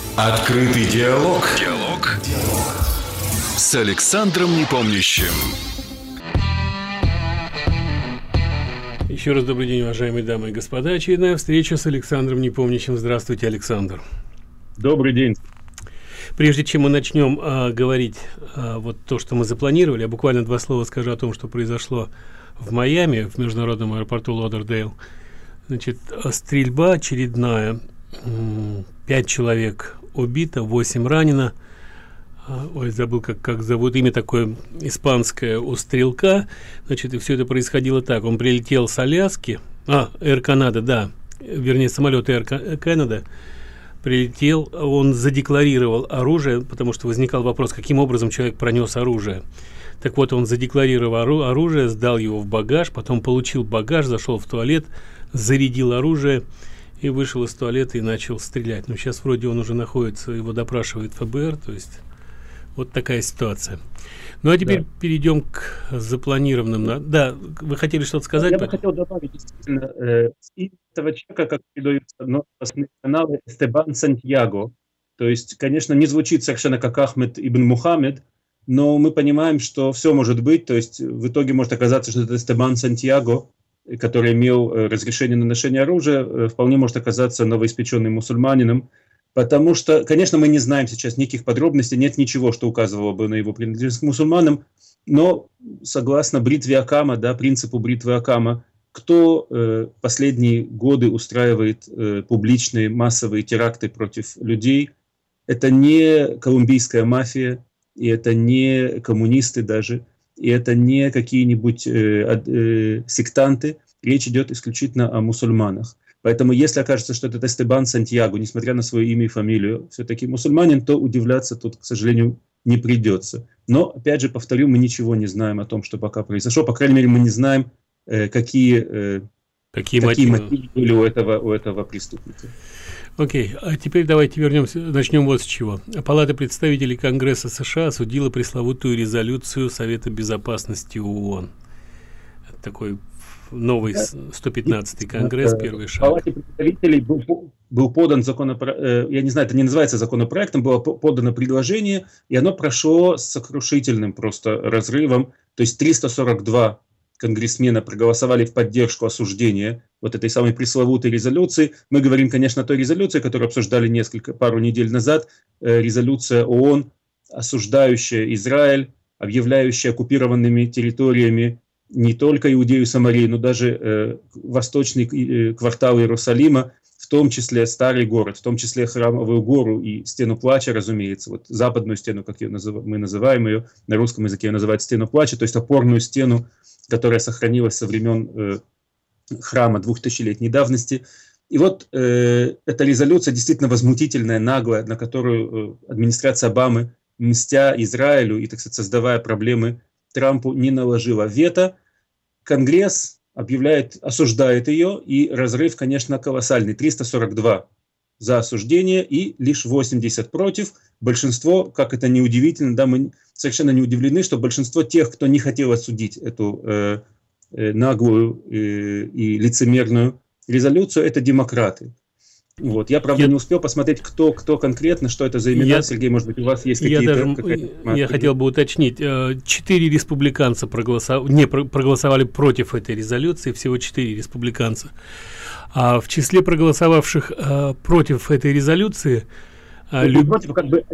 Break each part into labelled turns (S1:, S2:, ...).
S1: Открытый диалог. С Александром Непомнящим.
S2: Еще раз добрый день, уважаемые дамы и господа. Очередная встреча с Александром Непомнящим. Здравствуйте, Александр.
S3: Добрый день.
S2: Прежде чем мы начнем говорить вот то, что мы запланировали, я буквально два слова скажу о том, что произошло в Майами, в международном аэропорту Лодердейл. Значит, стрельба очередная. 5 человек убито, 8 ранено. Ой, забыл, как зовут имя такое испанское у стрелка. Значит, и все это происходило так. Он прилетел с Аляски. Air Canada, да. Вернее, самолет Air Canada прилетел. Он задекларировал оружие, потому что возникал вопрос, каким образом человек пронес оружие. Так вот, он задекларировал оружие, сдал его в багаж, потом получил багаж, зашел в туалет, зарядил оружие и вышел из туалета и начал стрелять. Но сейчас вроде он уже находится, его допрашивает ФБР, то есть вот такая ситуация. Ну а теперь перейдем к запланированным. Да, вы хотели что-то сказать?
S3: Я бы хотел добавить, действительно, этого человека, как передаются каналы, Эстебан Сантьяго. То есть, конечно, не звучит совершенно как Ахмед ибн Мухаммед, но мы понимаем, что все может быть. То есть в итоге может оказаться, что это Эстебан Сантьяго, который имел разрешение на ношение оружия, вполне может оказаться новоиспеченным мусульманином, потому что, конечно, мы не знаем сейчас никаких подробностей, нет ничего, что указывало бы на его принадлежность к мусульманам, но согласно бритве Оккама, принципу бритвы Оккама, кто последние годы устраивает публичные массовые теракты против людей, это не колумбийская мафия, и это не коммунисты даже, и это не какие-нибудь сектанты, речь идет исключительно о мусульманах. Поэтому если окажется, что это Эстебан Сантьяго, несмотря на свое имя и фамилию, все-таки мусульманин, то удивляться тут, к сожалению, не придется. Но, опять же, повторю, мы ничего не знаем о том, что пока произошло. По крайней мере, мы не знаем, какие мотивы были у этого преступника.
S2: Окей, а теперь давайте начнем вот с чего. Палата представителей Конгресса США осудила пресловутую резолюцию Совета Безопасности ООН. Это такой новый 115-й Конгресс, первый шаг.
S3: В Палате представителей был подан законопроект, я не знаю, это не называется законопроектом, было подано предложение, и оно прошло с сокрушительным просто разрывом, то есть 342 конгрессмена проголосовали в поддержку осуждения вот этой самой пресловутой резолюции. Мы говорим, конечно, о той резолюции, которую обсуждали пару недель назад, резолюция ООН, осуждающая Израиль, объявляющая оккупированными территориями не только Иудею и Самарию, но даже восточный квартал Иерусалима, в том числе Старый город, в том числе Храмовую гору и Стену плача, разумеется, вот западную стену, как мы называем ее, на русском языке ее называют Стену плача, то есть опорную стену, которая сохранилась со времен храма 2000-летней давности. И вот эта резолюция действительно возмутительная, наглая, на которую администрация Обамы, мстя Израилю и, так сказать, создавая проблемы Трампу, не наложила вето. Конгресс осуждает ее, и разрыв, конечно, колоссальный. 342 за осуждение и лишь 80 против. Большинство, как это не удивительно, мы совершенно не удивлены, что большинство тех, кто не хотел осудить эту наглую и лицемерную резолюцию, это демократы. Вот. Я, правда, не успел посмотреть, кто конкретно, что это за имена. Сергей, может быть, у вас есть какие-то...
S2: Я хотел бы уточнить. 4 республиканца проголосовали против этой резолюции, всего 4 республиканца. А в числе проголосовавших против этой резолюции...
S3: Против,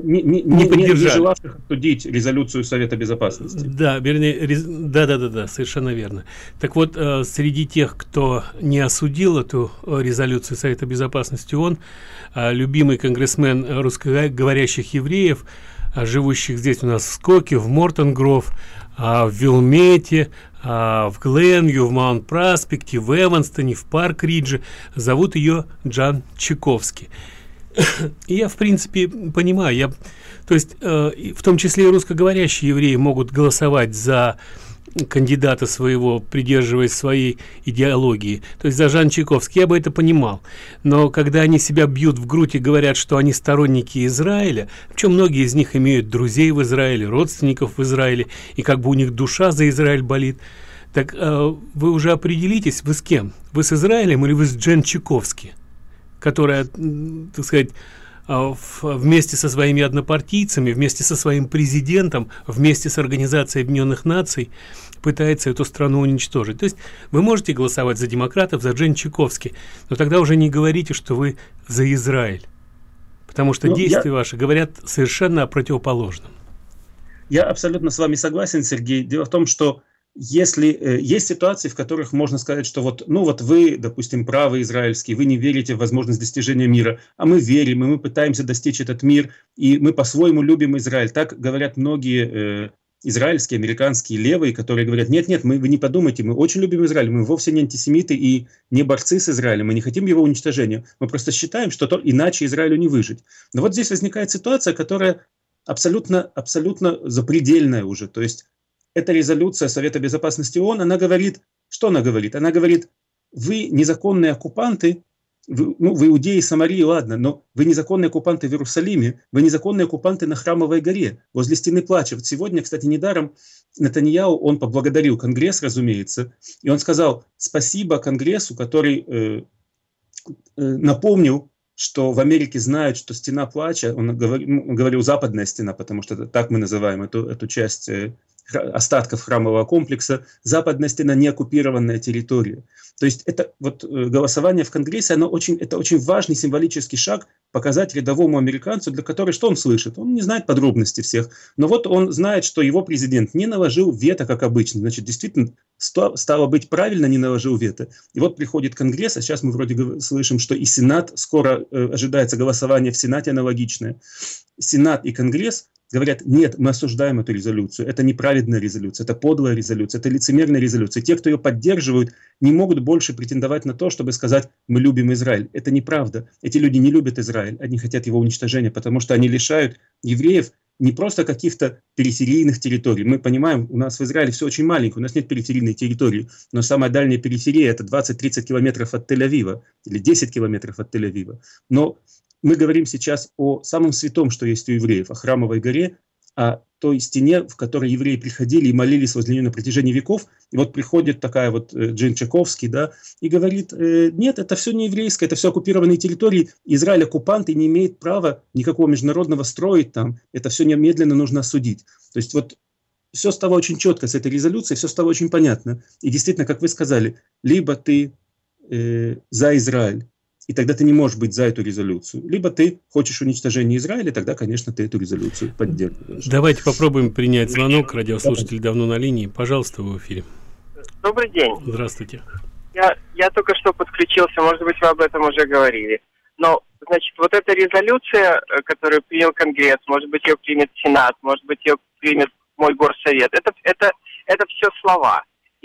S3: не желавших обсудить резолюцию Совета Безопасности.
S2: Да, вернее, да, совершенно верно. Так вот, среди тех, кто не осудил эту резолюцию Совета Безопасности ООН, любимый конгрессмен русскоговорящих евреев, живущих здесь у нас в Скоке, в Мортон-Гров, в Вилмете, в Гленвью, в Маунт-Праспекте, в Эванстоне, в Парк-Ридже, зовут ее Джан Чайковский. И я, в принципе, понимаю, то есть, в том числе и русскоговорящие евреи могут голосовать за кандидата своего, придерживаясь своей идеологии, то есть за Жан Чайковский, я бы это понимал. Но когда они себя бьют в грудь и говорят, что они сторонники Израиля, причем многие из них имеют друзей в Израиле, родственников в Израиле, и как бы у них душа за Израиль болит, так вы уже определитесь, вы с кем? Вы с Израилем или вы с Джан Чайковский, которая, так сказать, вместе со своими однопартийцами, вместе со своим президентом, вместе с Организацией Объединенных Наций пытается эту страну уничтожить. То есть вы можете голосовать за демократов, за Джен Чайковский, но тогда уже не говорите, что вы за Израиль, потому что действия ваши говорят совершенно о противоположном.
S3: Я абсолютно с вами согласен, Сергей. Дело в том, что если есть ситуации, в которых можно сказать, что вот вы, допустим, правы израильские, вы не верите в возможность достижения мира, а мы верим, и мы пытаемся достичь этот мир, и мы по-своему любим Израиль. Так говорят многие израильские, американские левые, которые говорят: нет, вы не подумайте, мы очень любим Израиль, мы вовсе не антисемиты и не борцы с Израилем, мы не хотим его уничтожения, мы просто считаем, что иначе Израилю не выжить. Но вот здесь возникает ситуация, которая абсолютно запредельная уже, то есть эта резолюция Совета Безопасности ООН, она говорит, что она говорит? Она говорит: вы незаконные оккупанты, вы иудеи Самарии, ладно, но вы незаконные оккупанты в Иерусалиме, вы незаконные оккупанты на Храмовой горе, возле Стены Плача. Вот сегодня, кстати, недаром Нетаньяху, он поблагодарил Конгресс, разумеется, и он сказал спасибо Конгрессу, который напомнил, что в Америке знают, что Стена Плача, он говорил западная стена, потому что так мы называем эту часть остатков храмового комплекса, западная стена — не оккупированная территория. То есть это голосование в Конгрессе, это очень важный символический шаг, показать рядовому американцу, для которого что он слышит? Он не знает подробностей всех, но вот он знает, что его президент не наложил вето, как обычно, значит, действительно, стало быть, правильно не наложил вето. И вот приходит Конгресс, а сейчас мы вроде слышим, что и Сенат, скоро ожидается голосование в Сенате аналогичное. Сенат и Конгресс говорят: нет, мы осуждаем эту резолюцию, это неправедная резолюция, это подлая резолюция, это лицемерная резолюция. Те, кто ее поддерживают, не могут больше претендовать на то, чтобы сказать: мы любим Израиль. Это неправда. Эти люди не любят Израиль, они хотят его уничтожения, потому что они лишают евреев не просто каких-то периферийных территорий. Мы понимаем, у нас в Израиле все очень маленькое, у нас нет периферийной территории, но самая дальняя периферия — это 20-30 километров от Тель-Авива или 10 километров от Тель-Авива. Но мы говорим сейчас о самом святом, что есть у евреев, о Храмовой горе, о той стене, в которой евреи приходили и молились возле нее на протяжении веков. И вот приходит такая Джен Чайковский, да, и говорит: нет, это все не еврейское, это все оккупированные территории, Израиль оккупант и не имеет права никакого международного строить там, это все немедленно нужно осудить. То есть все стало очень четко с этой резолюцией, все стало очень понятно. И действительно, как вы сказали, либо ты за Израиль, и тогда ты не можешь быть за эту резолюцию. Либо ты хочешь уничтожения Израиля, тогда, конечно, ты эту резолюцию поддерживаешь.
S2: Давайте попробуем принять звонок. Радиослушатель давно на линии. Пожалуйста, вы в эфире.
S4: Добрый день.
S2: Здравствуйте.
S4: Я только что подключился, может быть, вы об этом уже говорили. Но, значит, вот эта резолюция, которую принял Конгресс, может быть, ее примет Сенат, может быть, ее примет мой горсовет, это все слова.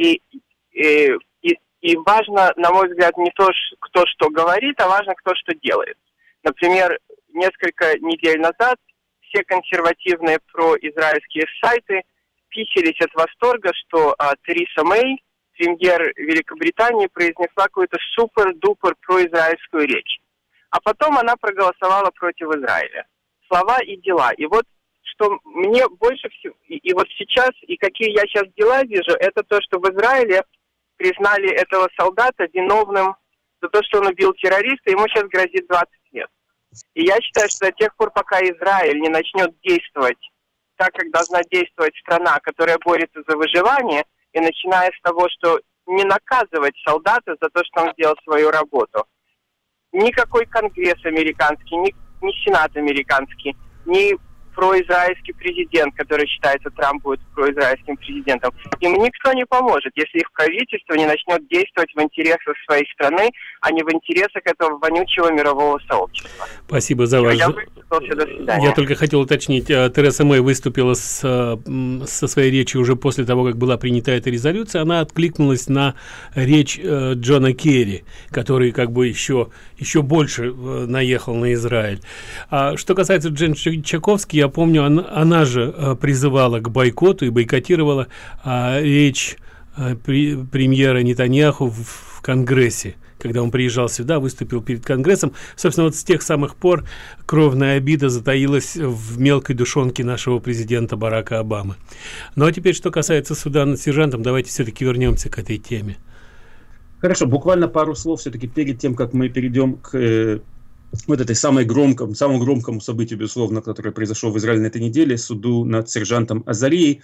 S4: И важно, на мой взгляд, не то, кто что говорит, а важно, кто что делает. Например, несколько недель назад все консервативные произраильские сайты писались от восторга, что Тереза Мэй, премьер Великобритании, произнесла какую-то супер-дупер произраильскую речь. А потом она проголосовала против Израиля. Слова и дела. И вот что мне больше всего... И вот сейчас, и какие я сейчас дела вижу, это то, что в Израиле признали этого солдата виновным за то, что он убил террориста, ему сейчас грозит 20 лет. И я считаю, что до тех пор, пока Израиль не начнет действовать так, как должна действовать страна, которая борется за выживание, и начиная с того, что не наказывать солдата за то, что он сделал свою работу, никакой Конгресс американский, ни Сенат американский, ни произраильский президент, который считается, Трамп будет произраильским президентом, им никто не поможет, если их правительство не начнет действовать в интересах своей страны, а не в интересах этого вонючего мирового сообщества.
S2: Спасибо за ваш... Я только хотел уточнить, Тереза Мэй выступила со своей речью уже после того, как была принята эта резолюция. Она откликнулась на речь Джона Керри, который как бы еще больше наехал на Израиль. Что касается Джен Чайковский, я помню, она же призывала к бойкоту и бойкотировала речь премьера Нетаньяху в Конгрессе. Когда он приезжал сюда, выступил перед Конгрессом. Собственно, вот с тех самых пор кровная обида затаилась в мелкой душонке нашего президента Барака Обамы. Ну а теперь, что касается суда над сержантом, давайте все-таки вернемся к этой теме.
S3: Хорошо, буквально пару слов все-таки перед тем, как мы перейдем к вот этой самому громкому событию, безусловно, которое произошло в Израиле на этой неделе, суду над сержантом Азарией.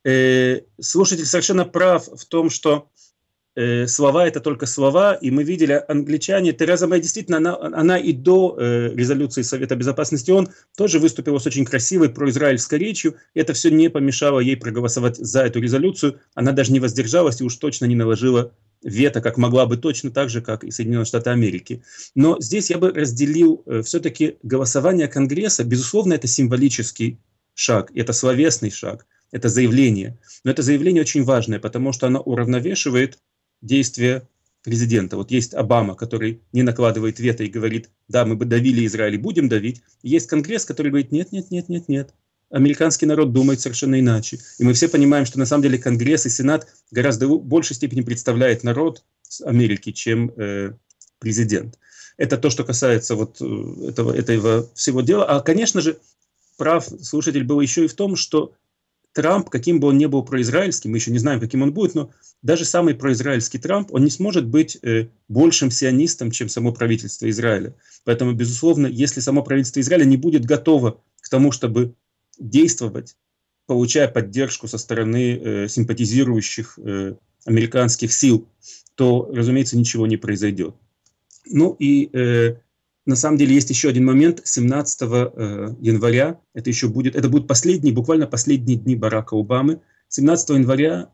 S3: Слушатель совершенно прав в том, что слова – это только слова, и мы видели, англичане, Тереза Мэй, действительно, она и до резолюции Совета Безопасности ООН тоже выступила с очень красивой произраильской речью, и это все не помешало ей проголосовать за эту резолюцию, она даже не воздержалась и уж точно не наложила вето, как могла бы, точно так же, как и Соединенные Штаты Америки. Но здесь я бы разделил все-таки голосование Конгресса, безусловно, это символический шаг, это словесный шаг, это заявление, но это заявление очень важное, потому что оно уравновешивает действия президента. Вот есть Обама, который не накладывает вето и говорит, да, мы бы давили Израиль и будем давить. И есть Конгресс, который говорит, нет, нет, нет, нет, нет. Американский народ думает совершенно иначе. И мы все понимаем, что на самом деле Конгресс и Сенат гораздо в большей степени представляет народ Америки, чем президент. Это то, что касается вот этого всего дела. А, конечно же, прав слушатель был еще и в том, что Трамп, каким бы он ни был произраильским, мы еще не знаем, каким он будет, но даже самый произраильский Трамп, он не сможет быть большим сионистом, чем само правительство Израиля. Поэтому, безусловно, если само правительство Израиля не будет готово к тому, чтобы действовать, получая поддержку со стороны симпатизирующих американских сил, то, разумеется, ничего не произойдет. Ну и на самом деле есть еще один момент. 17 января, это будут буквально последние дни Барака Обамы. 17 января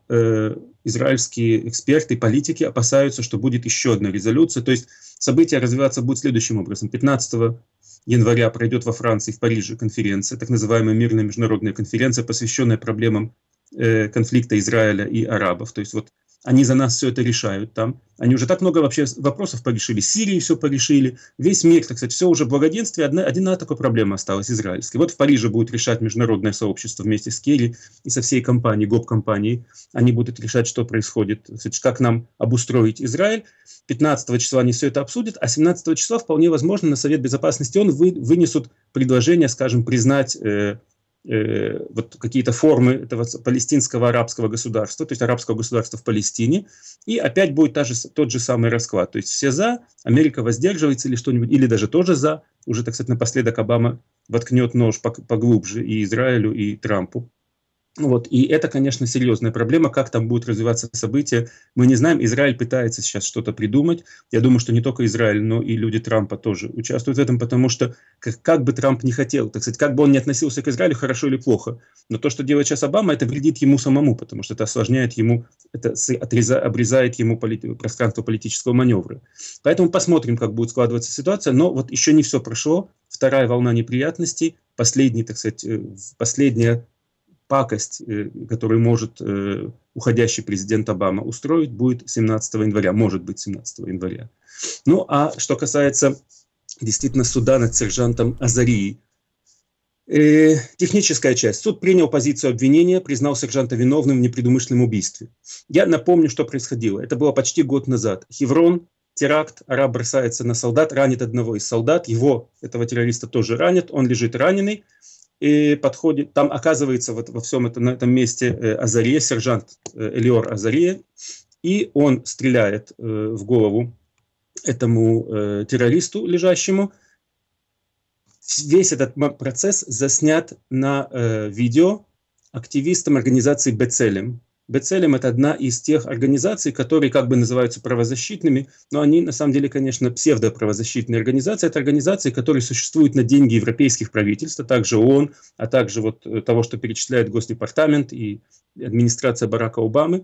S3: израильские эксперты, политики опасаются, что будет еще одна резолюция. То есть события развиваться будут следующим образом. 15 января пройдет во Франции, в Париже конференция, так называемая мирная международная конференция, посвященная проблемам конфликта Израиля и арабов. То есть вот они за нас все это решают там. Они уже так много вообще вопросов порешили. Сирии все порешили. Весь мир, так сказать, все уже в благоденствии. Одна такая проблема осталась, израильская. Вот в Париже будет решать международное сообщество вместе с Керри и со всей компанией, ГОП-компанией. Они будут решать, что происходит, как нам обустроить Израиль. 15 числа они все это обсудят, а 17 числа вполне возможно на Совет Безопасности ООН вынесут предложение, скажем, признать вот какие-то формы этого палестинского арабского государства, то есть арабского государства в Палестине, и опять будет тот же самый расклад. То есть все за, Америка воздерживается или что-нибудь, или даже тоже за. Уже, так сказать, напоследок Обама воткнет нож поглубже и Израилю, и Трампу. Вот. И это, конечно, серьезная проблема, как там будут развиваться события. Мы не знаем, Израиль пытается сейчас что-то придумать. Я думаю, что не только Израиль, но и люди Трампа тоже участвуют в этом, потому что как бы Трамп не хотел, так сказать, как бы он ни относился к Израилю, хорошо или плохо, но то, что делает сейчас Обама, это вредит ему самому, потому что это осложняет ему, это обрезает ему пространство политического маневра. Поэтому посмотрим, как будет складываться ситуация, но вот еще не все прошло. Вторая волна неприятностей, последняя пакость, которую может уходящий президент Обама устроить, будет 17 января, может быть 17 января. Ну, а что касается действительно суда над сержантом Азарией, техническая часть. Суд принял позицию обвинения, признал сержанта виновным в непредумышленном убийстве. Я напомню, что происходило. Это было почти год назад. Хеврон, теракт, араб бросается на солдат, ранит одного из солдат, этого террориста тоже ранят, он лежит раненый. И подходит, там оказывается во всем на этом месте Азария, сержант Элиор Азария, и он стреляет в голову этому террористу лежащему. Весь этот процесс заснят на видео активистам организации Бецелем. Бецелем – это одна из тех организаций, которые как бы называются правозащитными, но они на самом деле, конечно, псевдоправозащитные организации. Это организации, которые существуют на деньги европейских правительств, а также ООН, а также вот того, что перечисляет Госдепартамент и администрация Барака Обамы.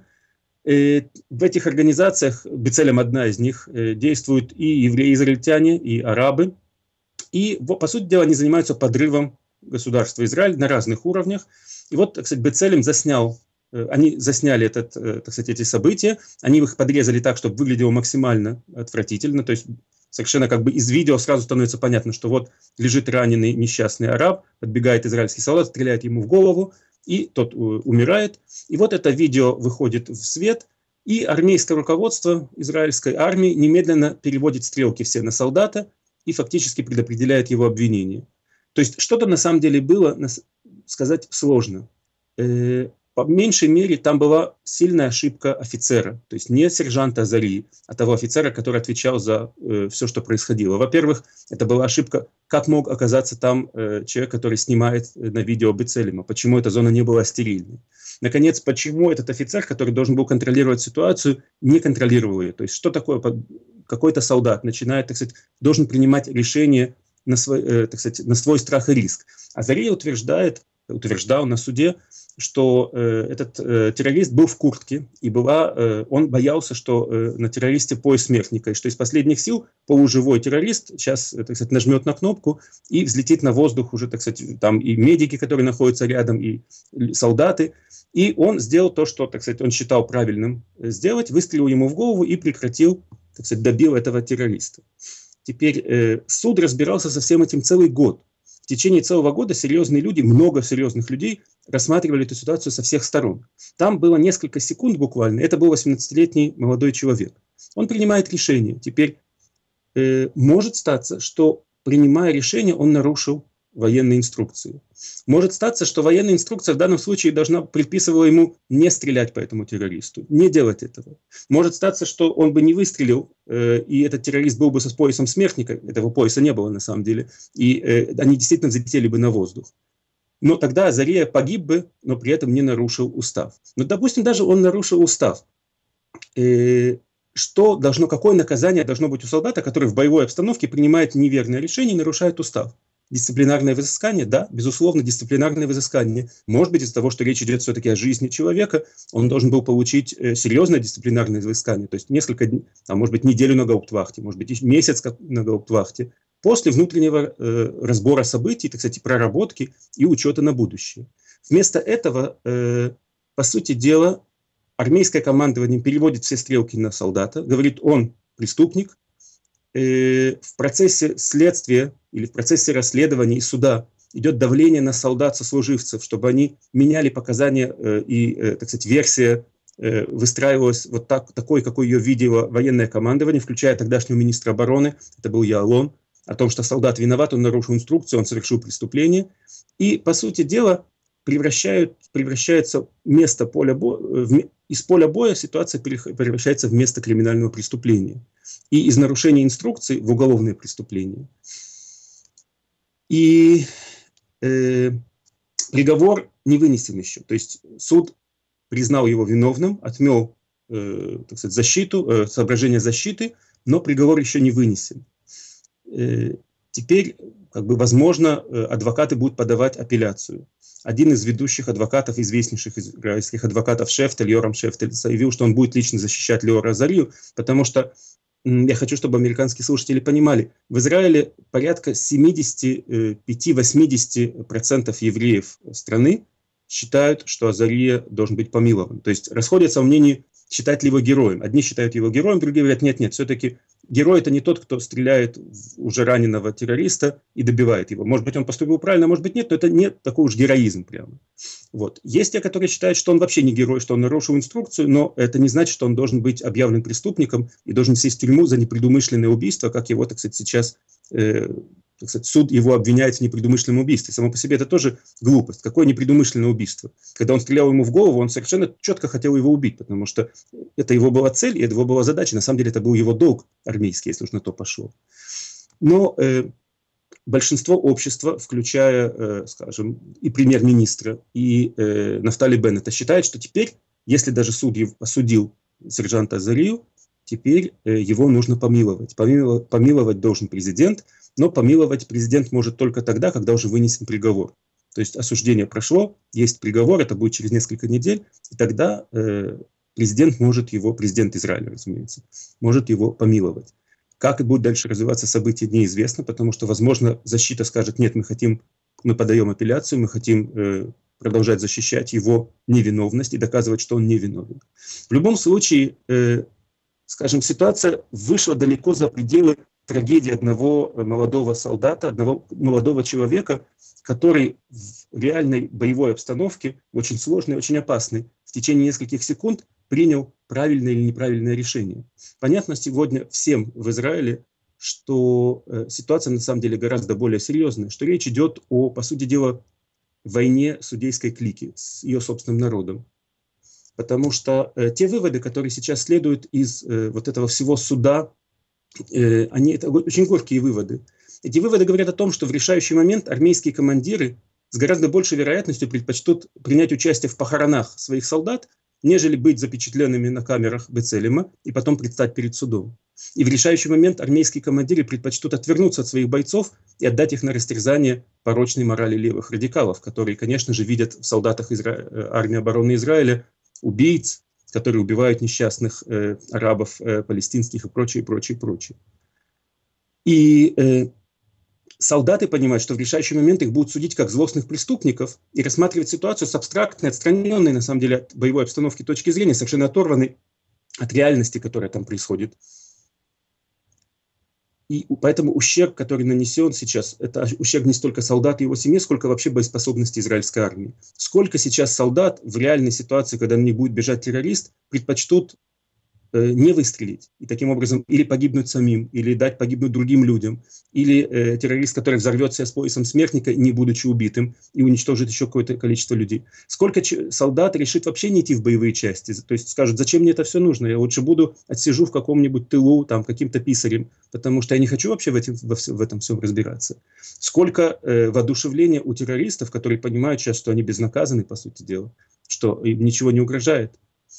S3: В этих организациях, Бецелем одна из них, действуют и евреи, израильтяне, и арабы. И, по сути дела, они занимаются подрывом государства Израиль на разных уровнях. И вот, так сказать, Бецелем они засняли эти события, они их подрезали так, чтобы выглядело максимально отвратительно, то есть совершенно как бы из видео сразу становится понятно, что вот лежит раненый несчастный араб, подбегает израильский солдат, стреляет ему в голову, и тот умирает. И вот это видео выходит в свет, и армейское руководство израильской армии немедленно переводит стрелки все на солдата и фактически предопределяет его обвинение. То есть что-то на самом деле было, сказать сложно. по меньшей мере там была сильная ошибка офицера, то есть не сержанта Азарии, а того офицера, который отвечал за все, что происходило. Во-первых, это была ошибка, как мог оказаться там человек, который снимает на видео Бецелема, почему эта зона не была стерильной. Наконец, почему этот офицер, который должен был контролировать ситуацию, не контролировал ее. То есть что такое какой-то солдат начинает, так сказать, должен принимать решение на свой, так сказать, на свой страх и риск. Азария утверждал на суде, что этот террорист был в куртке, и он боялся, что на террористе пояс смертника, и что из последних сил полуживой террорист сейчас, так сказать, нажмет на кнопку и взлетит на воздух уже, так сказать, там и медики, которые находятся рядом, и солдаты. И он сделал то, что, так сказать, он считал правильным сделать, выстрелил ему в голову и прекратил, так сказать, добил этого террориста. Теперь суд разбирался со всем этим целый год. В течение целого года серьезные люди, много серьезных людей рассматривали эту ситуацию со всех сторон. Там было несколько секунд буквально, это был 18-летний молодой человек. Он принимает решение. Теперь может статься, что, принимая решение, он нарушил военные инструкции. Может статься, что военная инструкция в данном случае предписывала ему не стрелять по этому террористу, не делать этого. Может статься, что он бы не выстрелил, и этот террорист был бы со поясом смертника, этого пояса не было на самом деле, и они действительно взлетели бы на воздух. Но тогда Азария погиб бы, но при этом не нарушил устав. Но, допустим, даже он нарушил устав. Какое наказание должно быть у солдата, который в боевой обстановке принимает неверное решение и нарушает устав? Дисциплинарное взыскание? Да, безусловно, дисциплинарное взыскание. Может быть, из-за того, что речь идет все-таки о жизни человека, он должен был получить серьезное дисциплинарное взыскание, то есть несколько дней, может быть, неделю на гауптвахте, может быть, месяц на гауптвахте, после внутреннего разбора событий, так сказать, проработки и учета на будущее. Вместо этого, по сути дела, армейское командование переводит все стрелки на солдата, говорит, он преступник. В процессе следствия или в процессе расследования и суда идет давление на солдат-сослуживцев, чтобы они меняли показания и, так сказать, версия выстраивалась вот такой, какой ее видело военное командование, включая тогдашнего министра обороны, это был Яалон, о том, что солдат виноват, он нарушил инструкцию, он совершил преступление. И, по сути дела, превращается место из поля боя ситуация превращается в место криминального преступления. И из нарушения инструкций в уголовное преступление. И приговор не вынесен еще. То есть суд признал его виновным, отмел, так сказать, защиту, соображения защиты, но приговор еще не вынесен. Теперь, возможно, адвокаты будут подавать апелляцию. Один из ведущих адвокатов, известнейших израильских адвокатов, Шефтель, Йорам Шефтель, заявил, что он будет лично защищать Леора Азарию, потому что, я хочу, чтобы американские слушатели понимали, в Израиле порядка 75-80% евреев страны считают, что Азария должен быть помилован. То есть расходятся в мнении, считать ли его героем. Одни считают его героем, другие говорят, нет, все-таки герой – это не тот, кто стреляет в уже раненого террориста и добивает его. Может быть, он поступил правильно, может быть, нет, но это не такой уж героизм прямо. Вот. Есть те, которые считают, что он вообще не герой, что он нарушил инструкцию, но это не значит, что он должен быть объявлен преступником и должен сесть в тюрьму за непредумышленное убийство, как его, так сказать, сейчас так сказать, суд его обвиняет в непредумышленном убийстве. Само по себе это тоже глупость. Какое непредумышленное убийство? Когда он стрелял ему в голову, он совершенно четко хотел его убить, потому что это его была цель, и это его была задача. На самом деле это был его долг армейский, если уж на то пошло. Но большинство общества, включая, скажем, и премьер-министра, и Нафтали Беннета, считает, что теперь, если даже суд осудил сержанта Азарию, теперь его нужно помиловать. Помиловать должен президент, но помиловать президент может только тогда, когда уже вынесен приговор. То есть осуждение прошло, есть приговор, это будет через несколько недель, и тогда президент Израиля, разумеется, может его помиловать. Как будет дальше развиваться событие, неизвестно, потому что, возможно, защита скажет, нет, мы подаем апелляцию, мы хотим продолжать защищать его невиновность и доказывать, что он невиновен. В любом случае, скажем, ситуация вышла далеко за пределы трагедии одного молодого солдата, одного молодого человека, который в реальной боевой обстановке, очень сложной, очень опасной, в течение нескольких секунд принял правильное или неправильное решение. Понятно сегодня всем в Израиле, что ситуация на самом деле гораздо более серьезная, что речь идет по сути дела, войне судейской клики с ее собственным народом. Потому что те выводы, которые сейчас следуют из вот этого всего суда, это очень горькие выводы. Эти выводы говорят о том, что в решающий момент армейские командиры с гораздо большей вероятностью предпочтут принять участие в похоронах своих солдат, нежели быть запечатленными на камерах Бецелема и потом предстать перед судом. И в решающий момент армейские командиры предпочтут отвернуться от своих бойцов и отдать их на растерзание порочной морали левых радикалов, которые, конечно же, видят в солдатах армии обороны Израиля убийц, которые убивают несчастных арабов, палестинских и прочее, прочее, прочее. И солдаты понимают, что в решающий момент их будут судить как злостных преступников и рассматривать ситуацию с абстрактной, отстраненной, на самом деле, от боевой обстановки точки зрения, совершенно оторванной от реальности, которая там происходит. И поэтому ущерб, который нанесен сейчас, это ущерб не столько солдат и его семье, сколько вообще боеспособности израильской армии. Сколько сейчас солдат в реальной ситуации, когда на них будет бежать террорист, предпочтут не выстрелить, и таким образом или погибнуть самим, или дать погибнуть другим людям, или террорист, который взорвет себя с поясом смертника, не будучи убитым, и уничтожит еще какое-то количество людей. Сколько солдат решит вообще не идти в боевые части, то есть скажут, зачем мне это все нужно, я лучше отсижу в каком-нибудь тылу, там, каким-то писарем, потому что я не хочу вообще в этом всем разбираться. Сколько воодушевления у террористов, которые понимают сейчас, что они безнаказаны, по сути дела, что им ничего не угрожает.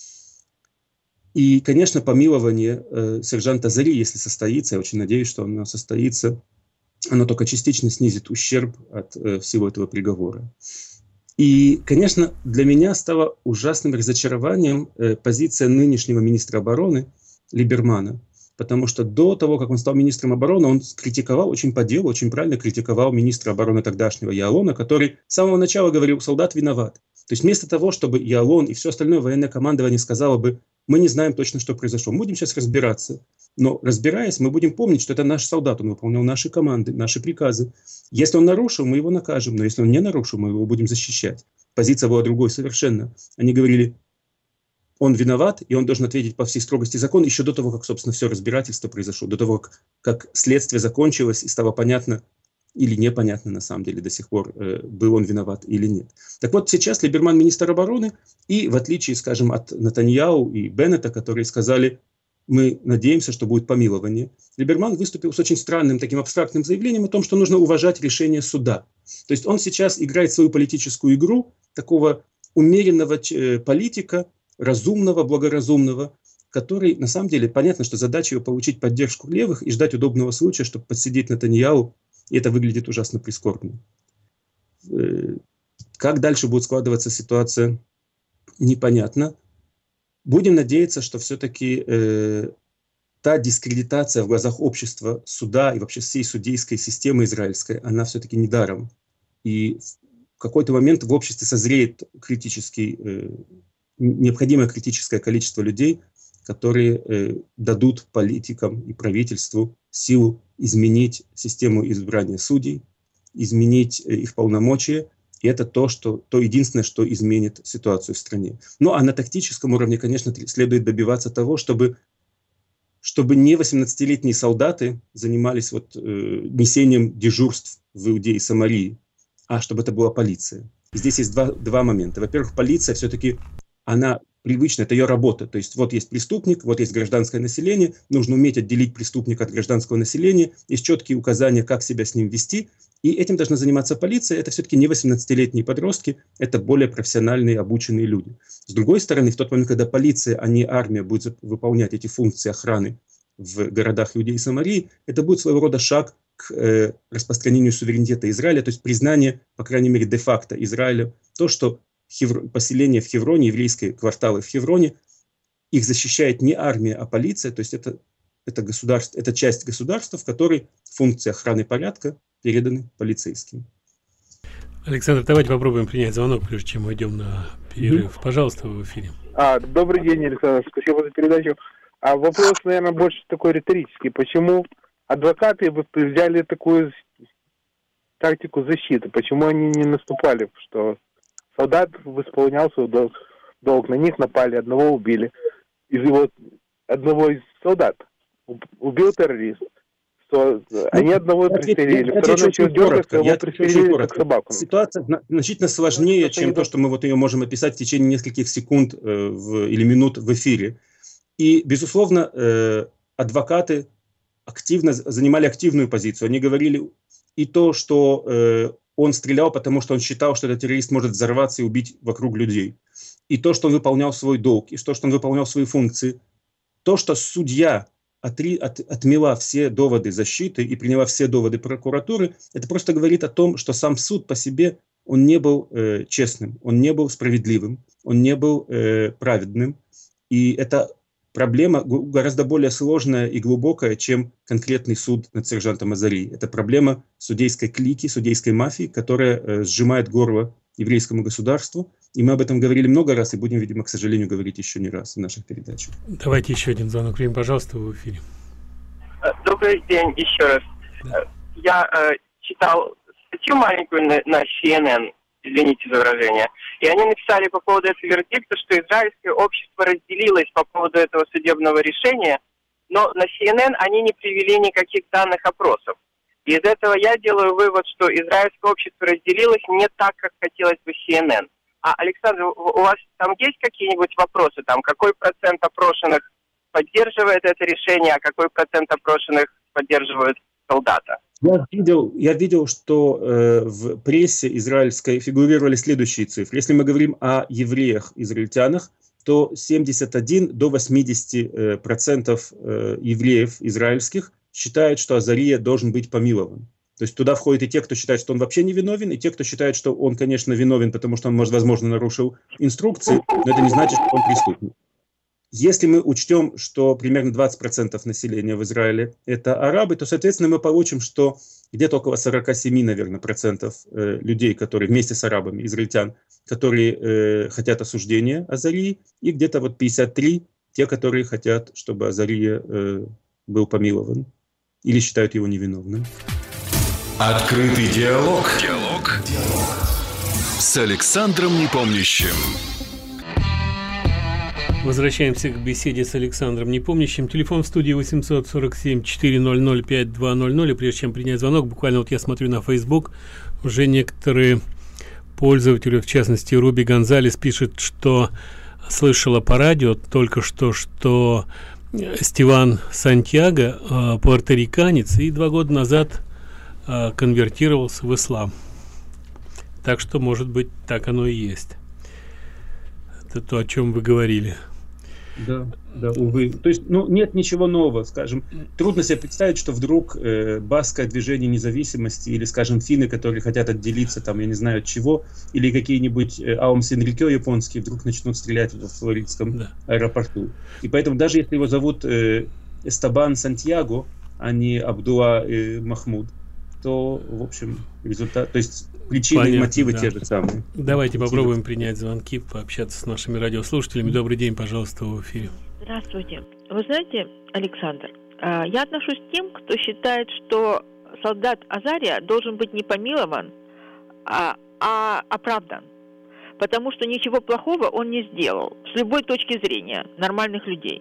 S3: И, конечно, помилование сержанта Зари, если состоится, я очень надеюсь, что оно состоится, оно только частично снизит ущерб от всего этого приговора. И, конечно, для меня стало ужасным разочарованием позиция нынешнего министра обороны Либермана, потому что до того, как он стал министром обороны, он критиковал очень по делу, очень правильно критиковал министра обороны тогдашнего Яалона, который с самого начала говорил, солдат виноват. То есть вместо того, чтобы Яалон и все остальное военное командование сказало бы, мы не знаем точно, что произошло, мы будем сейчас разбираться. Но разбираясь, мы будем помнить, что это наш солдат, он выполнял наши команды, наши приказы. Если он нарушил, мы его накажем, но если он не нарушил, мы его будем защищать. Позиция была другой совершенно. Они говорили, он виноват, и он должен ответить по всей строгости закона еще до того, как, собственно, все разбирательство произошло, до того, как следствие закончилось и стало понятно или непонятно на самом деле до сих пор, был он виноват или нет. Так вот, сейчас Либерман министр обороны, и в отличие, скажем, от Нетаньяху и Беннета, которые сказали, мы надеемся, что будет помилование, Либерман выступил с очень странным таким абстрактным заявлением о том, что нужно уважать решение суда. То есть он сейчас играет свою политическую игру такого умеренного политика, разумного, благоразумного, который, на самом деле, понятно, что задача его получить поддержку левых и ждать удобного случая, чтобы подсидеть Нетаньяху, и это выглядит ужасно прискорбно. Как дальше будет складываться ситуация, непонятно. Будем надеяться, что все-таки та дискредитация в глазах общества, суда и вообще всей судейской системы израильской, она все-таки не даром. И в какой-то момент в обществе созреет необходимое критическое количество людей, которые дадут политикам и правительству силу изменить систему избрания судей, изменить их полномочия. И это то единственное, что изменит ситуацию в стране. Ну а на тактическом уровне, конечно, следует добиваться того, чтобы не 18-летние солдаты занимались несением дежурств в Иудее и Самарии, а чтобы это была полиция. И здесь есть два момента. Во-первых, полиция все-таки, она привычна, это ее работа. То есть вот есть преступник, вот есть гражданское население, нужно уметь отделить преступника от гражданского населения, есть четкие указания, как себя с ним вести, и этим должна заниматься полиция. Это все-таки не 18-летние подростки, это более профессиональные, обученные люди. С другой стороны, в тот момент, когда полиция, а не армия будет выполнять эти функции охраны в городах Иудеи и Самарии, это будет своего рода шаг к распространению суверенитета Израиля, то есть признание, по крайней мере, де-факто Израиля, то, что поселения в Хевроне, еврейские кварталы в Хевроне, их защищает не армия, а полиция, то есть это часть государства, в которой функции охраны порядка переданы полицейским.
S2: Александр, давайте попробуем принять звонок, прежде чем мы идем на перерыв. Пожалуйста, вы в эфире.
S5: Добрый день, Александр, спасибо за передачу. Вопрос, наверное, больше такой риторический. Почему адвокаты взяли такую тактику защиты? Почему они не наступали, что солдат исполнял свой долг, на них напали, одного убили. Одного из солдат убил террорист. что они одного пристрелили, второй начал дергаться, его пристрелили как собаку.
S3: Ситуация значительно сложнее, чем то, что мы вот ее можем описать в течение нескольких секунд или минут в эфире. И, безусловно, адвокаты занимали активную позицию. Они говорили и то, что он стрелял, потому что он считал, что этот террорист может взорваться и убить вокруг людей. И то, что он выполнял свой долг, и то, что он выполнял свои функции. То, что судья отмела все доводы защиты и приняла все доводы прокуратуры, это просто говорит о том, что сам суд по себе, он не был честным, он не был справедливым, он не был праведным. И это проблема гораздо более сложная и глубокая, чем конкретный суд над сержантом Азари. Это проблема судейской клики, судейской мафии, которая сжимает горло еврейскому государству. И мы об этом говорили много раз и будем, видимо, к сожалению, говорить еще не раз в наших передачах.
S2: Давайте еще один звонок. Примем, пожалуйста, в эфире.
S4: Добрый день еще раз. Да. Я читал статью маленькую на CNN, извините за выражение, и они написали по поводу этого вердикта, что израильское общество разделилось по поводу этого судебного решения, но на CNN они не привели никаких данных опросов. И из этого я делаю вывод, что израильское общество разделилось не так, как хотелось бы CNN. А, Александр, у вас там есть какие-нибудь вопросы? Там, какой процент опрошенных поддерживает это решение, а какой процент опрошенных поддерживает солдата?
S3: Я видел, что в прессе израильской фигурировали следующие цифры. Если мы говорим о евреях-израильтянах, то 71 до 80% евреев израильских считают, что Азария должен быть помилован. То есть туда входят и те, кто считает, что он вообще не виновен, и те, кто считает, что он, конечно, виновен, потому что он, возможно, нарушил инструкции, но это не значит, что он преступник. Если мы учтем, что примерно 20% населения в Израиле – это арабы, то, соответственно, мы получим, что где-то около 47, наверное, процентов людей, которые вместе с арабами, израильтян, которые хотят осуждения Азарии, и где-то вот 53 те, которые хотят, чтобы Азария был помилован или считают его невиновным.
S1: Открытый диалог. С Александром Непомнящим.
S2: Возвращаемся к беседе с Александром Непомнящим. Телефон в студии 847-400-5200. И прежде чем принять звонок, буквально вот я смотрю на Facebook, уже некоторые пользователи, в частности Руби Гонзалес, пишет, что слышала по радио только что Стиван Сантьяго, пуэрториканец, и 2 года назад конвертировался в ислам. Так что, может быть, так оно и есть. Это то, о чем вы говорили.
S3: Да, увы. То есть, нет ничего нового, скажем. Трудно себе представить, что вдруг баскское движение независимости или, скажем, финны, которые хотят отделиться, там, я не знаю от чего, или какие-нибудь Аум Синрикё японские вдруг начнут стрелять в флоридском аэропорту. И поэтому даже если его зовут Эстебан Сантьяго, а не Абдуа Махмуд, то, в общем, результат, то есть причины. Понятно, и мотивы те же самые.
S2: Давайте попробуем принять звонки, пообщаться с нашими радиослушателями. Добрый день, пожалуйста, в эфире.
S6: Здравствуйте. Вы знаете, Александр, я отношусь к тем, кто считает, что солдат Азария должен быть не помилован, а оправдан. Потому что ничего плохого он не сделал с любой точки зрения нормальных людей.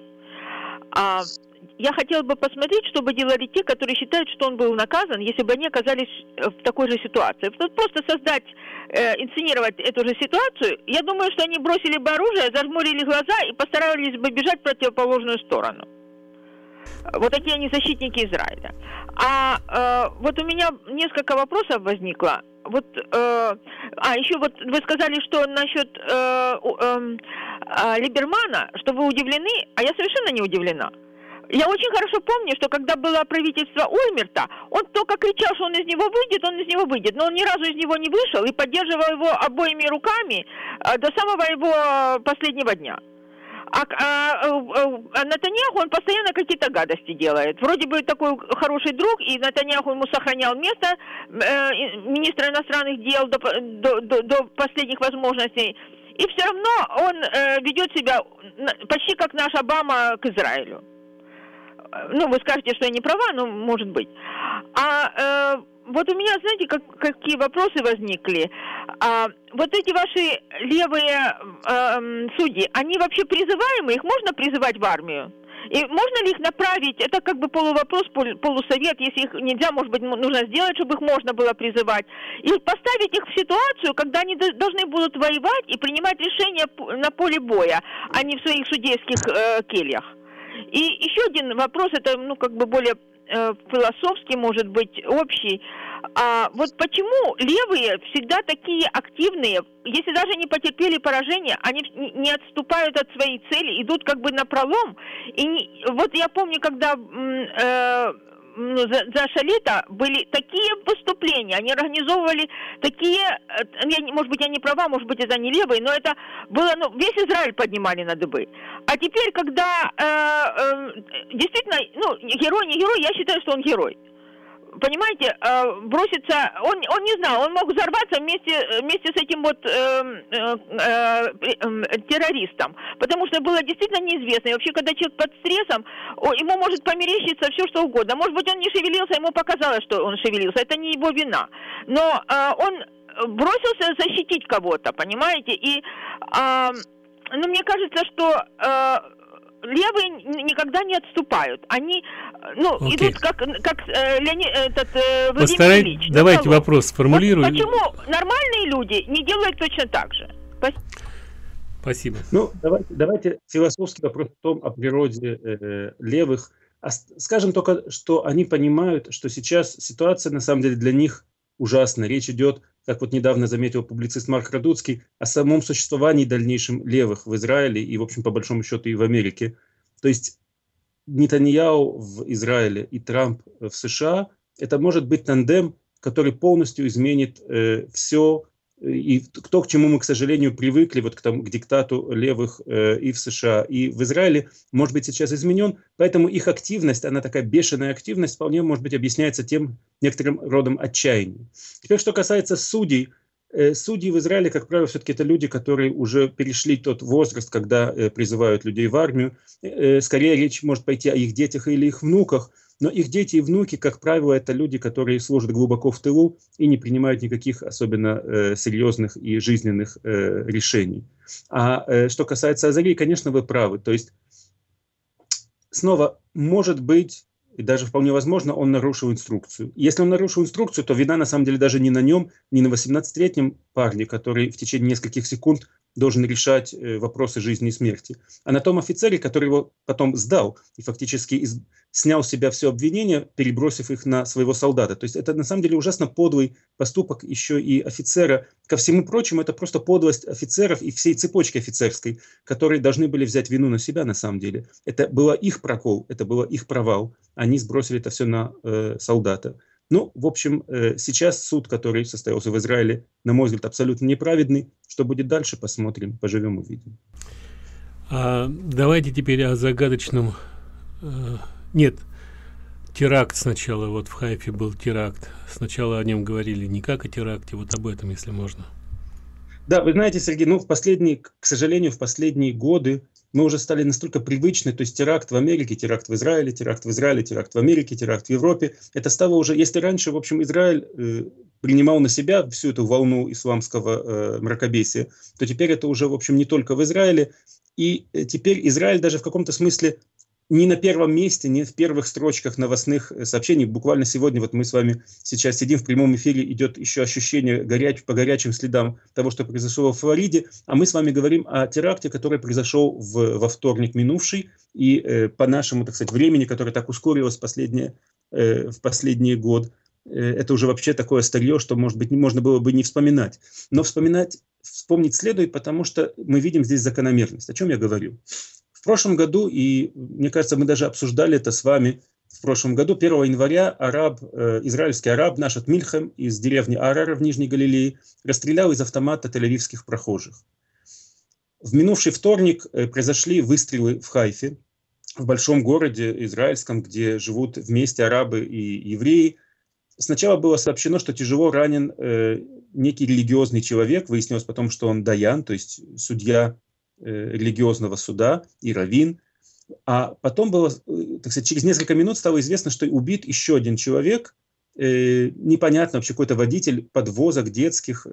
S6: Я хотела бы посмотреть, что бы делали те, которые считают, что он был наказан, если бы они оказались в такой же ситуации. Просто инсценировать эту же ситуацию, я думаю, что они бросили бы оружие, зажмурили глаза и постарались бы бежать в противоположную сторону. Вот такие они защитники Израиля. Вот у меня несколько вопросов возникло. Еще вот вы сказали, что насчет Либермана, что вы удивлены, а я совершенно не удивлена. Я очень хорошо помню, что когда было правительство Ольмерта, он только кричал, что он из него выйдет, но он ни разу из него не вышел и поддерживал его обоими руками до самого его последнего дня. А Нетаньяху, он постоянно какие-то гадости делает. Вроде бы такой хороший друг, и Нетаньяху ему сохранял место министра иностранных дел до последних возможностей. И все равно он ведет себя почти как наш Обама к Израилю. Вы скажете, что я не права, но может быть. Вот у меня, знаете, какие вопросы возникли. Вот эти ваши левые судьи, они вообще призываемые? Их можно призывать в армию? И можно ли их направить, это как бы полувопрос, полусовет, если их нельзя, может быть, нужно сделать, чтобы их можно было призывать, и поставить их в ситуацию, когда они должны будут воевать и принимать решения на поле боя, а не в своих судейских кельях. И еще один вопрос, это, ну, как бы более философский, может быть, общий. Вот почему левые всегда такие активные, если даже не потерпели поражение, они не отступают от своей цели, идут как бы напролом. Вот я помню, когда за Шалита были такие выступления, они организовывали такие, может быть, я не права, может быть, это не левые, но это было, ну, весь Израиль поднимали на дыбы. А теперь, когда действительно, ну, герой, не герой, я считаю, что он герой. Понимаете, бросится, он не знал, он мог взорваться вместе с этим вот террористом, потому что было действительно неизвестно. И вообще, когда человек под стрессом, ему может померещиться все, что угодно. Может быть, он не шевелился, ему показалось, что он шевелился, это не его вина. Но он бросился защитить кого-то, понимаете, и ну, мне кажется, что левые никогда не отступают. Они, ну, идут как Владимир Ильич.
S2: Давайте вопрос сформулируем.
S6: Почему нормальные люди не делают точно так же?
S2: Спасибо.
S3: Ну, давайте философский вопрос о природе левых. Скажем только, что они понимают, что сейчас ситуация на самом деле для них ужасная. Речь идет, как вот недавно заметил публицист Марк Радуцкий, о самом существовании дальнейшем левых в Израиле и, в общем, по большому счету, и в Америке. То есть Нетаньяху в Израиле и Трамп в США – это может быть тандем, который полностью изменит все, и то, к чему мы, к сожалению, привыкли, вот к диктату левых и в США, и в Израиле, может быть сейчас изменен. Поэтому их активность, она такая бешеная активность, вполне, может быть, объясняется тем некоторым родом отчаяния. Теперь, что касается судей. Судьи в Израиле, как правило, все-таки это люди, которые уже перешли тот возраст, когда призывают людей в армию. Скорее речь может пойти о их детях или их внуках. Но их дети и внуки, как правило, это люди, которые служат глубоко в тылу и не принимают никаких особенно серьезных и жизненных решений. А что касается Азарии, конечно, вы правы. То есть, снова, может быть, и даже вполне возможно, он нарушил инструкцию. Если он нарушил инструкцию, то вина на самом деле даже не на нем, не на 18-летнем парне, который в течение нескольких секунд должен решать вопросы жизни и смерти, а на том офицере, который его потом сдал и фактически снял с себя все обвинения, перебросив их на своего солдата. То есть это на самом деле ужасно подлый поступок еще и офицера. Ко всему прочему, это просто подлость офицеров и всей цепочки офицерской, которые должны были взять вину на себя на самом деле. Это был их прокол, это был их провал. Они сбросили это все на солдата. Ну, в общем, сейчас суд, который состоялся в Израиле, на мой взгляд, абсолютно неправедный. Что будет дальше, посмотрим, поживем, увидим.
S2: Давайте теперь о загадочном... Нет, теракт сначала. Вот в Хайфе был теракт. Сначала о нем говорили не как о теракте, вот об этом, если можно.
S3: Да, вы знаете, Сергей, ну, к сожалению, в последние годы мы уже стали настолько привычны, то есть теракт в Америке, теракт в Израиле, теракт в Израиле, теракт в Америке, теракт в Европе. Это стало уже, если раньше, в общем, Израиль принимал на себя всю эту волну исламского мракобесия, то теперь это уже, в общем, не только в Израиле. И теперь Израиль даже в каком-то смысле не на первом месте, не в первых строчках новостных сообщений. Буквально сегодня вот мы с вами сейчас сидим в прямом эфире, идет еще ощущение по горячим следам того, что произошло в Флориде, а мы с вами говорим о теракте, который произошел во вторник минувший, и по нашему, так сказать, времени, которое так ускорилось в последний год, это уже вообще такое старье, что, может быть, можно было бы не вспоминать. Но вспомнить следует, потому что мы видим здесь закономерность. О чем я говорю? В прошлом году, и мне кажется, мы даже обсуждали это с вами в прошлом году, 1 января израильский араб Нашат Мильхем из деревни Арара в Нижней Галилее расстрелял из автомата тель-авивских прохожих. В минувший вторник произошли выстрелы в Хайфе, в большом городе израильском, где живут вместе арабы и евреи. Сначала было сообщено, что тяжело ранен некий религиозный человек. Выяснилось потом, что он даян, то есть судья религиозного суда и раввин. А потом было, так сказать, через несколько минут стало известно, что убит еще один человек, непонятно вообще, какой-то водитель подвозок детских.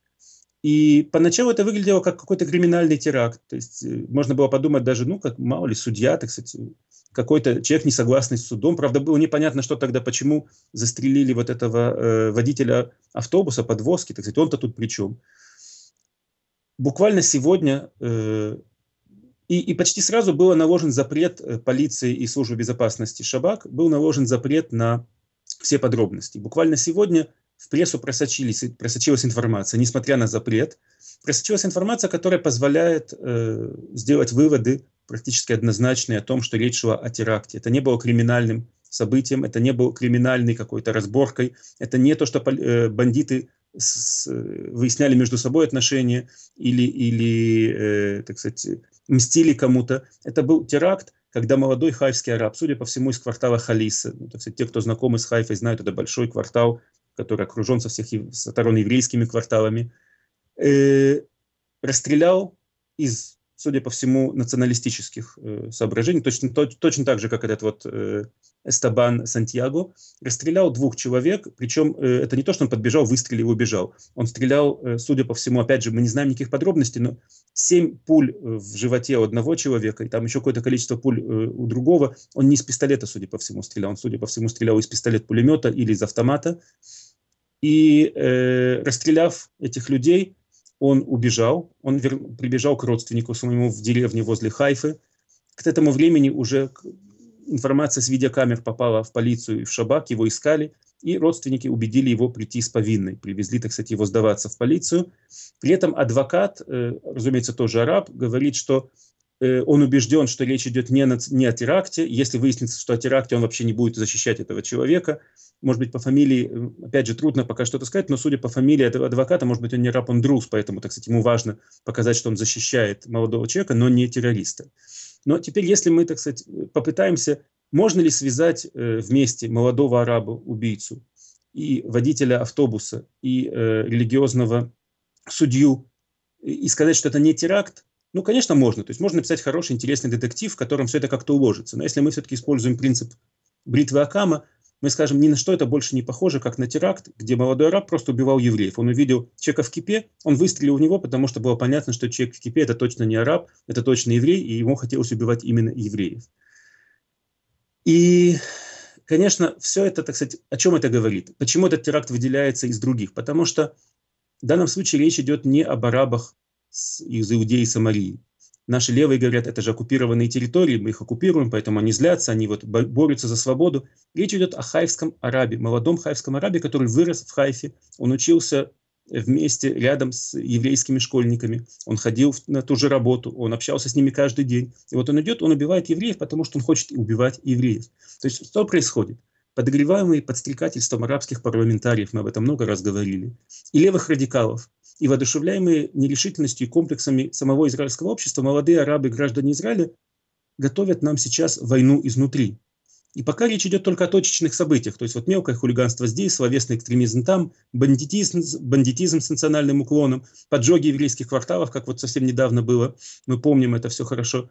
S3: И поначалу это выглядело как какой-то криминальный теракт. То есть можно было подумать даже, ну, как мало ли судья, так сказать, какой-то человек, не согласный с судом. Правда, было непонятно, что тогда, почему застрелили вот этого водителя автобуса, подвозки, так сказать, он-то тут при чем. Буквально сегодня и почти сразу был наложен запрет полиции и службы безопасности Шабак, был наложен запрет на все подробности. Буквально сегодня в прессу просочилась информация, несмотря на запрет, просочилась информация, которая позволяет сделать выводы практически однозначные о том, что речь шла о теракте. Это не было криминальным событием, это не было криминальной какой-то разборкой, это не то, что бандиты выясняли между собой отношения или так сказать, мстили кому-то. Это был теракт, когда молодой хайфский араб, судя по всему, из квартала Халиса, так сказать, те, кто знакомы с Хайфой, знают, это большой квартал, который окружен со всех сторон еврейскими кварталами, расстрелял из, судя по всему, националистических соображений, точно так же, как этот вот Эстебан Сантьяго, расстрелял 2 человек, причем это не то, что он подбежал, выстрелил и убежал. Он стрелял, судя по всему, опять же, мы не знаем никаких подробностей, но 7 пуль в животе у одного человека, и там еще какое-то количество пуль у другого. Он не из пистолета, судя по всему, стрелял. Он, судя по всему, стрелял из пистолет-пулемета или из автомата. И расстреляв этих людей, он убежал, он прибежал к родственнику своему в деревне возле Хайфы. К этому времени уже информация с видеокамер попала в полицию и в Шабак, его искали, и родственники убедили его прийти с повинной, привезли, так сказать, его сдаваться в полицию. При этом адвокат, разумеется, тоже араб, говорит, что он убежден, что речь идет не о теракте. Если выяснится, что о теракте, он вообще не будет защищать этого человека. Может быть, по фамилии, опять же, трудно пока что-то сказать, но судя по фамилии этого адвоката, может быть, он не араб, он друз, поэтому, так сказать, ему важно показать, что он защищает молодого человека, но не террориста. Но теперь, если мы, так сказать, попытаемся, можно ли связать вместе молодого араба-убийцу и водителя автобуса, и религиозного судью, и сказать, что это не теракт, ну, конечно, можно. То есть можно написать хороший, интересный детектив, в котором все это как-то уложится. Но если мы все-таки используем принцип бритвы Акама, мы скажем, ни на что это больше не похоже, как на теракт, где молодой араб просто убивал евреев. Он увидел человека в кипе, он выстрелил в него, потому что было понятно, что человек в кипе – это точно не араб, это точно еврей, и ему хотелось убивать именно евреев. И, конечно, все это, так сказать, о чем это говорит? Почему этот теракт выделяется из других? Потому что в данном случае речь идет не об арабах из Иудеи и Самарии. Наши левые говорят, это же оккупированные территории, мы их оккупируем, поэтому они злятся, они вот борются за свободу. Речь идет о хайфском арабе, молодом хайфском арабе, который вырос в Хайфе, он учился вместе, рядом с еврейскими школьниками, он ходил на ту же работу, он общался с ними каждый день. И вот он идет, он убивает евреев, потому что он хочет убивать евреев. То есть что происходит? Подогреваемые подстрекательством арабских парламентариев, мы об этом много раз говорили, и левых радикалов, и воодушевляемые нерешительностью и комплексами самого израильского общества, молодые арабы, граждане Израиля, готовят нам сейчас войну изнутри. И пока речь идет только о точечных событиях, то есть вот мелкое хулиганство здесь, словесный экстремизм там, бандитизм с национальным уклоном, поджоги еврейских кварталов, как вот совсем недавно было, мы помним это все хорошо,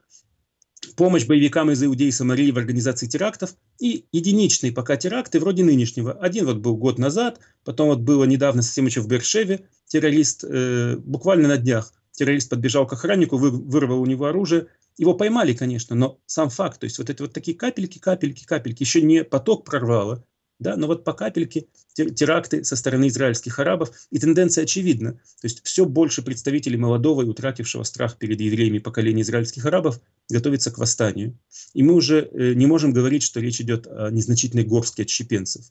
S3: помощь боевикам из Иудеи и Самарии в организации терактов и единичные пока теракты вроде нынешнего. Один вот был год назад, потом вот было недавно совсем еще в Бершеве, террорист, буквально на днях, террорист подбежал к охраннику, вырвал у него оружие. Его поймали, конечно, но сам факт, то есть вот это вот такие капельки, еще не поток прорвало, да, но вот по капельке теракты со стороны израильских арабов, и тенденция очевидна. То есть все больше представителей молодого и утратившего страх перед евреями поколения израильских арабов готовится к восстанию. И мы уже не можем говорить, что речь идет о незначительной горстке отщепенцев.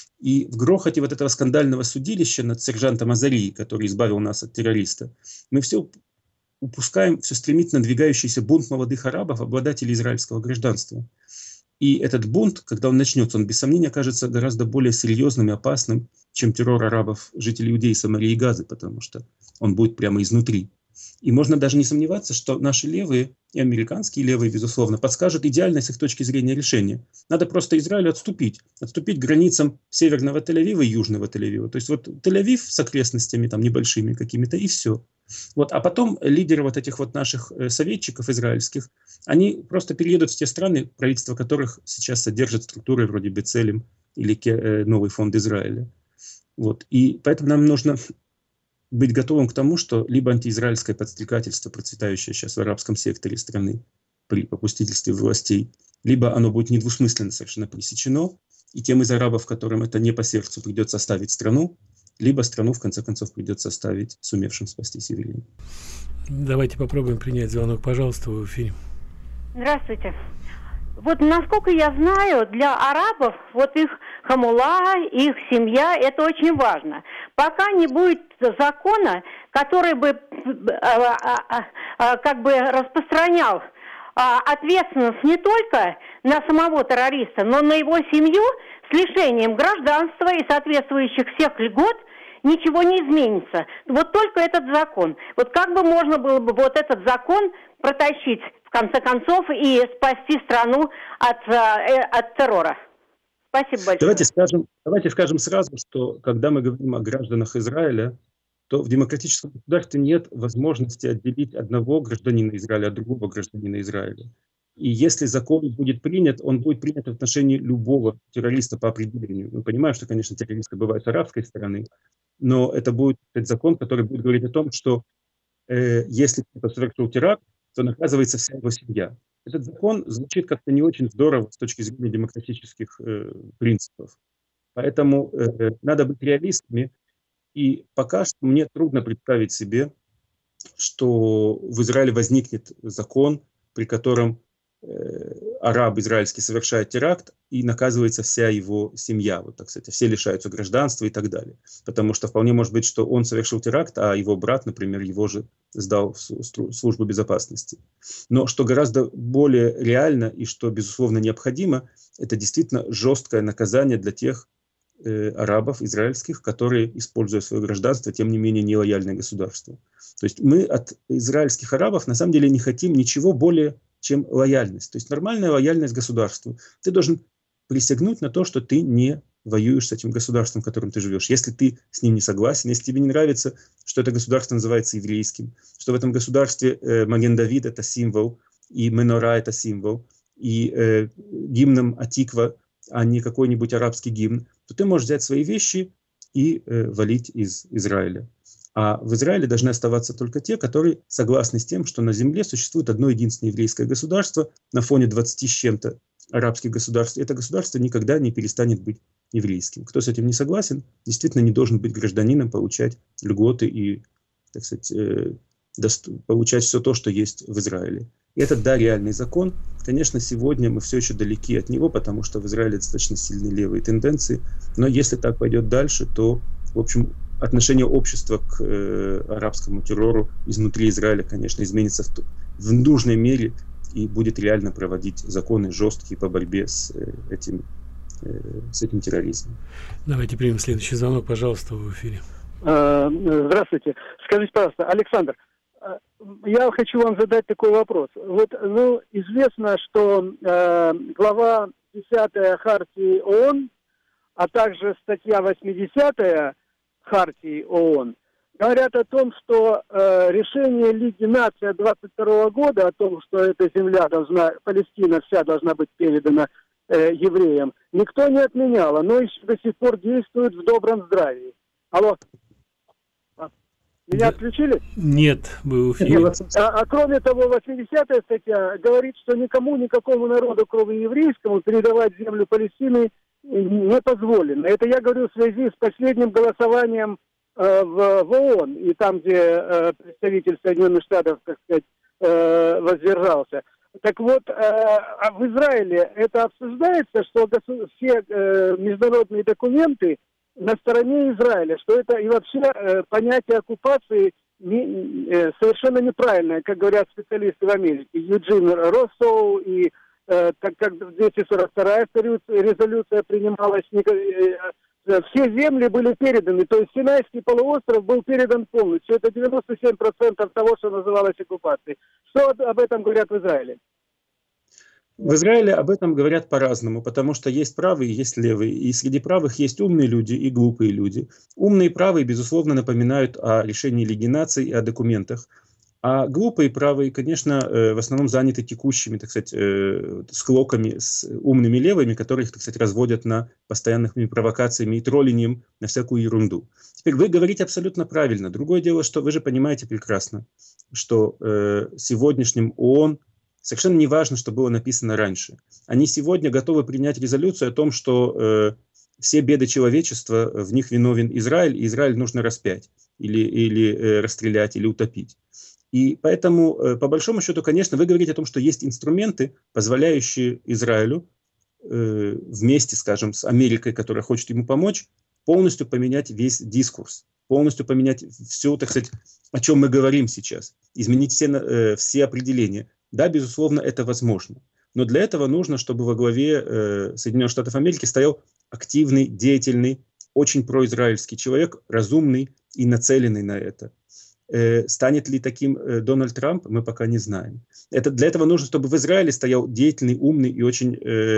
S3: И в грохоте вот этого скандального судилища над сержантом Азарии, который избавил нас от террориста, мы все упускаем все стремительно надвигающийся бунт молодых арабов, обладателей израильского гражданства. И этот бунт, когда он начнется, он без сомнения окажется гораздо более серьезным и опасным, чем террор арабов, жителей Иудеи, Самарии и Газы, потому что он будет прямо изнутри. И можно даже не сомневаться, что наши левые, и американские левые, безусловно, подскажут идеальное с их точки зрения решение. Надо просто Израилю отступить к границам северного Тель-Авива и южного Тель-Авива. То есть вот Тель-Авив с окрестностями там небольшими какими-то, и все. Вот, а потом лидеры вот этих вот наших советчиков израильских, они просто переедут в те страны, правительства которых сейчас содержат структуры вроде Бецелем или Новый фонд Израиля. Вот. И поэтому нам нужно быть готовым к тому, что либо антиизраильское подстрекательство, процветающее сейчас в арабском секторе страны при попустительстве властей, либо оно будет недвусмысленно совершенно пресечено, и тем из арабов, которым это не по сердцу, придется оставить страну, либо страну, в конце концов, придется оставить сумевшим спастись евреям.
S2: Давайте попробуем принять звонок, пожалуйста, в эфире.
S7: Здравствуйте. Вот насколько я знаю, для арабов вот их хамула, их семья, это очень важно. Пока не будет закона, который бы как бы распространял ответственность не только на самого террориста, но на его семью с лишением гражданства и соответствующих всех льгот, ничего не изменится. Вот только этот закон. Вот как бы можно было бы вот этот закон протащить, в конце концов, и спасти страну от террора? Спасибо большое.
S3: Давайте скажем сразу, что когда мы говорим о гражданах Израиля, то в демократическом государстве нет возможности отделить одного гражданина Израиля от другого гражданина Израиля. И если закон будет принят, он будет принят в отношении любого террориста по определению. Мы понимаем, что, конечно, террористы бывают с арабской стороны, но это будет закон, который будет говорить о том, что если кто-то совершил теракт, то наказывается вся его семья. Этот закон звучит как-то не очень здорово с точки зрения демократических принципов. Поэтому надо быть реалистами. И пока что мне трудно представить себе, что в Израиле возникнет закон, при котором араб израильский совершает теракт и наказывается вся его семья, вот так сказать, все лишаются гражданства и так далее. Потому что вполне может быть, что он совершил теракт, а его брат, например, его же сдал в службу безопасности. Но что гораздо более реально и что, безусловно, необходимо, это действительно жесткое наказание для тех арабов израильских, которые, используя свое гражданство, тем не менее не лояльны государству. То есть мы от израильских арабов на самом деле не хотим ничего более, чем лояльность. То есть нормальная лояльность государству. Ты должен присягнуть на то, что ты не воюешь с этим государством, в котором ты живешь. Если ты с ним не согласен, если тебе не нравится, что это государство называется еврейским, что в этом государстве Маген Давид это символ, и Менора это символ, и гимном Атиква, а не какой-нибудь арабский гимн, то ты можешь взять свои вещи и валить из Израиля. А в Израиле должны оставаться только те, которые согласны с тем, что на земле существует одно единственное еврейское государство на фоне 20 с чем-то арабских государств. И это государство никогда не перестанет быть еврейским. Кто с этим не согласен, действительно не должен быть гражданином, получать льготы и, так сказать, получать все то, что есть в Израиле. И это, да, реальный закон. Конечно, сегодня мы все еще далеки от него, потому что в Израиле достаточно сильные левые тенденции. Но если так пойдет дальше, то, в общем, отношение общества к арабскому террору изнутри Израиля, конечно, изменится в нужной мере и будет реально проводить законы жесткие по борьбе с этим терроризмом.
S2: Давайте примем следующий звонок, пожалуйста, в эфире.
S8: Здравствуйте. Скажите, пожалуйста, Александр, я хочу вам задать такой вопрос. Вот, известно, что глава 10 Хартии ООН, а также статья 80 Хартии ООН говорят о том, что решение Лиги Наций от 22 года о том, что эта земля Палестина вся должна быть передана евреям, никто не отменял. Оно еще до сих пор действует в добром здравии. Алло. Меня отключили?
S2: Нет, вы в эфире.
S8: Кроме того, 80-я статья говорит, что никакому народу, кроме еврейскому, передавать землю Палестины не позволено. Это я говорю в связи с последним голосованием в ООН, и там, где представитель Соединенных Штатов, так сказать, воздержался. Так вот, в Израиле это обсуждается, что все международные документы на стороне Израиля, что это и вообще понятие оккупации совершенно неправильное, как говорят специалисты в Америке. Юджин Россоу и так как 242-я резолюция принималась, все земли были переданы, то есть Синайский полуостров был передан полностью. Это 97% того, что называлось оккупацией. Что об этом говорят в Израиле?
S3: В Израиле об этом говорят по-разному, потому что есть правые и есть левые. И среди правых есть умные люди и глупые люди. Умные и правые, безусловно, напоминают о решении Лиги Наций и о документах. А глупые и правые, конечно, в основном заняты текущими, так сказать, склоками с умными левыми, которых, так сказать, разводят на постоянными провокациями и троллиньем на всякую ерунду. Теперь вы говорите абсолютно правильно. Другое дело, что вы же понимаете прекрасно, что сегодняшним ООН Совершенно не важно, что было написано раньше. Они сегодня готовы принять резолюцию о том, что все беды человечества, в них виновен Израиль, и Израиль нужно распять, или расстрелять, или утопить. И поэтому, по большому счету, конечно, вы говорите о том, что есть инструменты, позволяющие Израилю вместе, скажем, с Америкой, которая хочет ему помочь, полностью поменять весь дискурс, полностью поменять все, так сказать, о чем мы говорим сейчас, изменить все определения. Да, безусловно, это возможно. Но для этого нужно, чтобы во главе Соединенных Штатов Америки стоял активный, деятельный, очень произраильский человек, разумный и нацеленный на это. Станет ли таким Дональд Трамп, мы пока не знаем. Для этого нужно, чтобы в Израиле стоял деятельный, умный и очень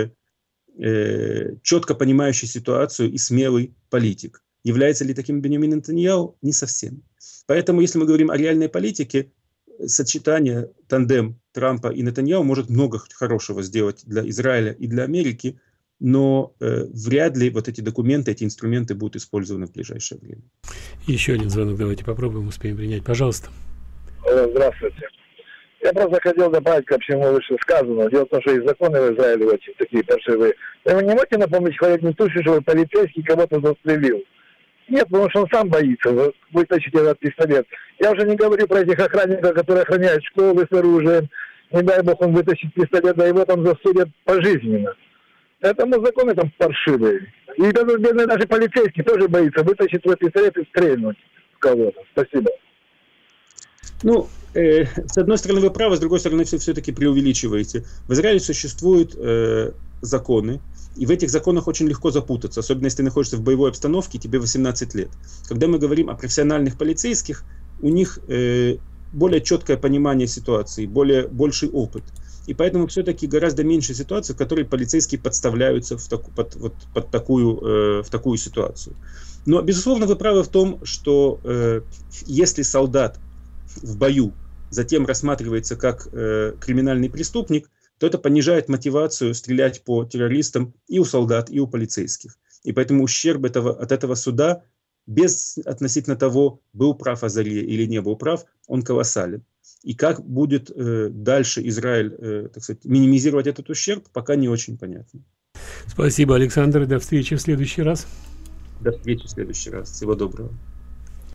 S3: четко понимающий ситуацию и смелый политик. Является ли таким Беньямин Нетаньяху? Не совсем. Поэтому, если мы говорим о реальной политике, сочетание, тандем Трампа и Нетаньяху может много хорошего сделать для Израиля и для Америки, но вряд ли вот эти документы, эти инструменты будут использованы в ближайшее время.
S2: Еще один звонок, давайте попробуем, успеем принять. Пожалуйста.
S9: Здравствуйте. Я просто хотел добавить ко всему вышесказанному. Дело в том, что есть законы в Израиле очень такие паршивые. Вы не можете напомнить хоть туши, что полицейский кого-то застрелил? Нет, потому что он сам боится вытащить этот пистолет. Я уже не говорю про этих охранников, которые охраняют школы с оружием. Не дай бог он вытащит пистолет, да его там засудят пожизненно. Поэтому законы там паршивые. И даже бедный даже полицейский тоже боится вытащить свой пистолет и стрельнуть в кого-то. Спасибо.
S3: Ну, с одной стороны вы правы, с другой стороны все-таки преувеличиваете. В Израиле существуют законы, и в этих законах очень легко запутаться, особенно если ты находишься в боевой обстановке, тебе 18 лет. Когда мы говорим о профессиональных полицейских, у них более четкое понимание ситуации, больший опыт. И поэтому все-таки гораздо меньше ситуаций, в которой полицейские подставляются под такую ситуацию. Но, безусловно, вы правы в том, что если солдат в бою затем рассматривается как криминальный преступник, то это понижает мотивацию стрелять по террористам и у солдат, и у полицейских. И поэтому ущерб от этого суда, без относительно того, был прав Азария или не был прав, он колоссален. И как будет дальше Израиль, так сказать, минимизировать этот ущерб, пока не очень понятно.
S2: Спасибо, Александр. До встречи в следующий раз.
S3: До встречи в следующий раз. Всего доброго.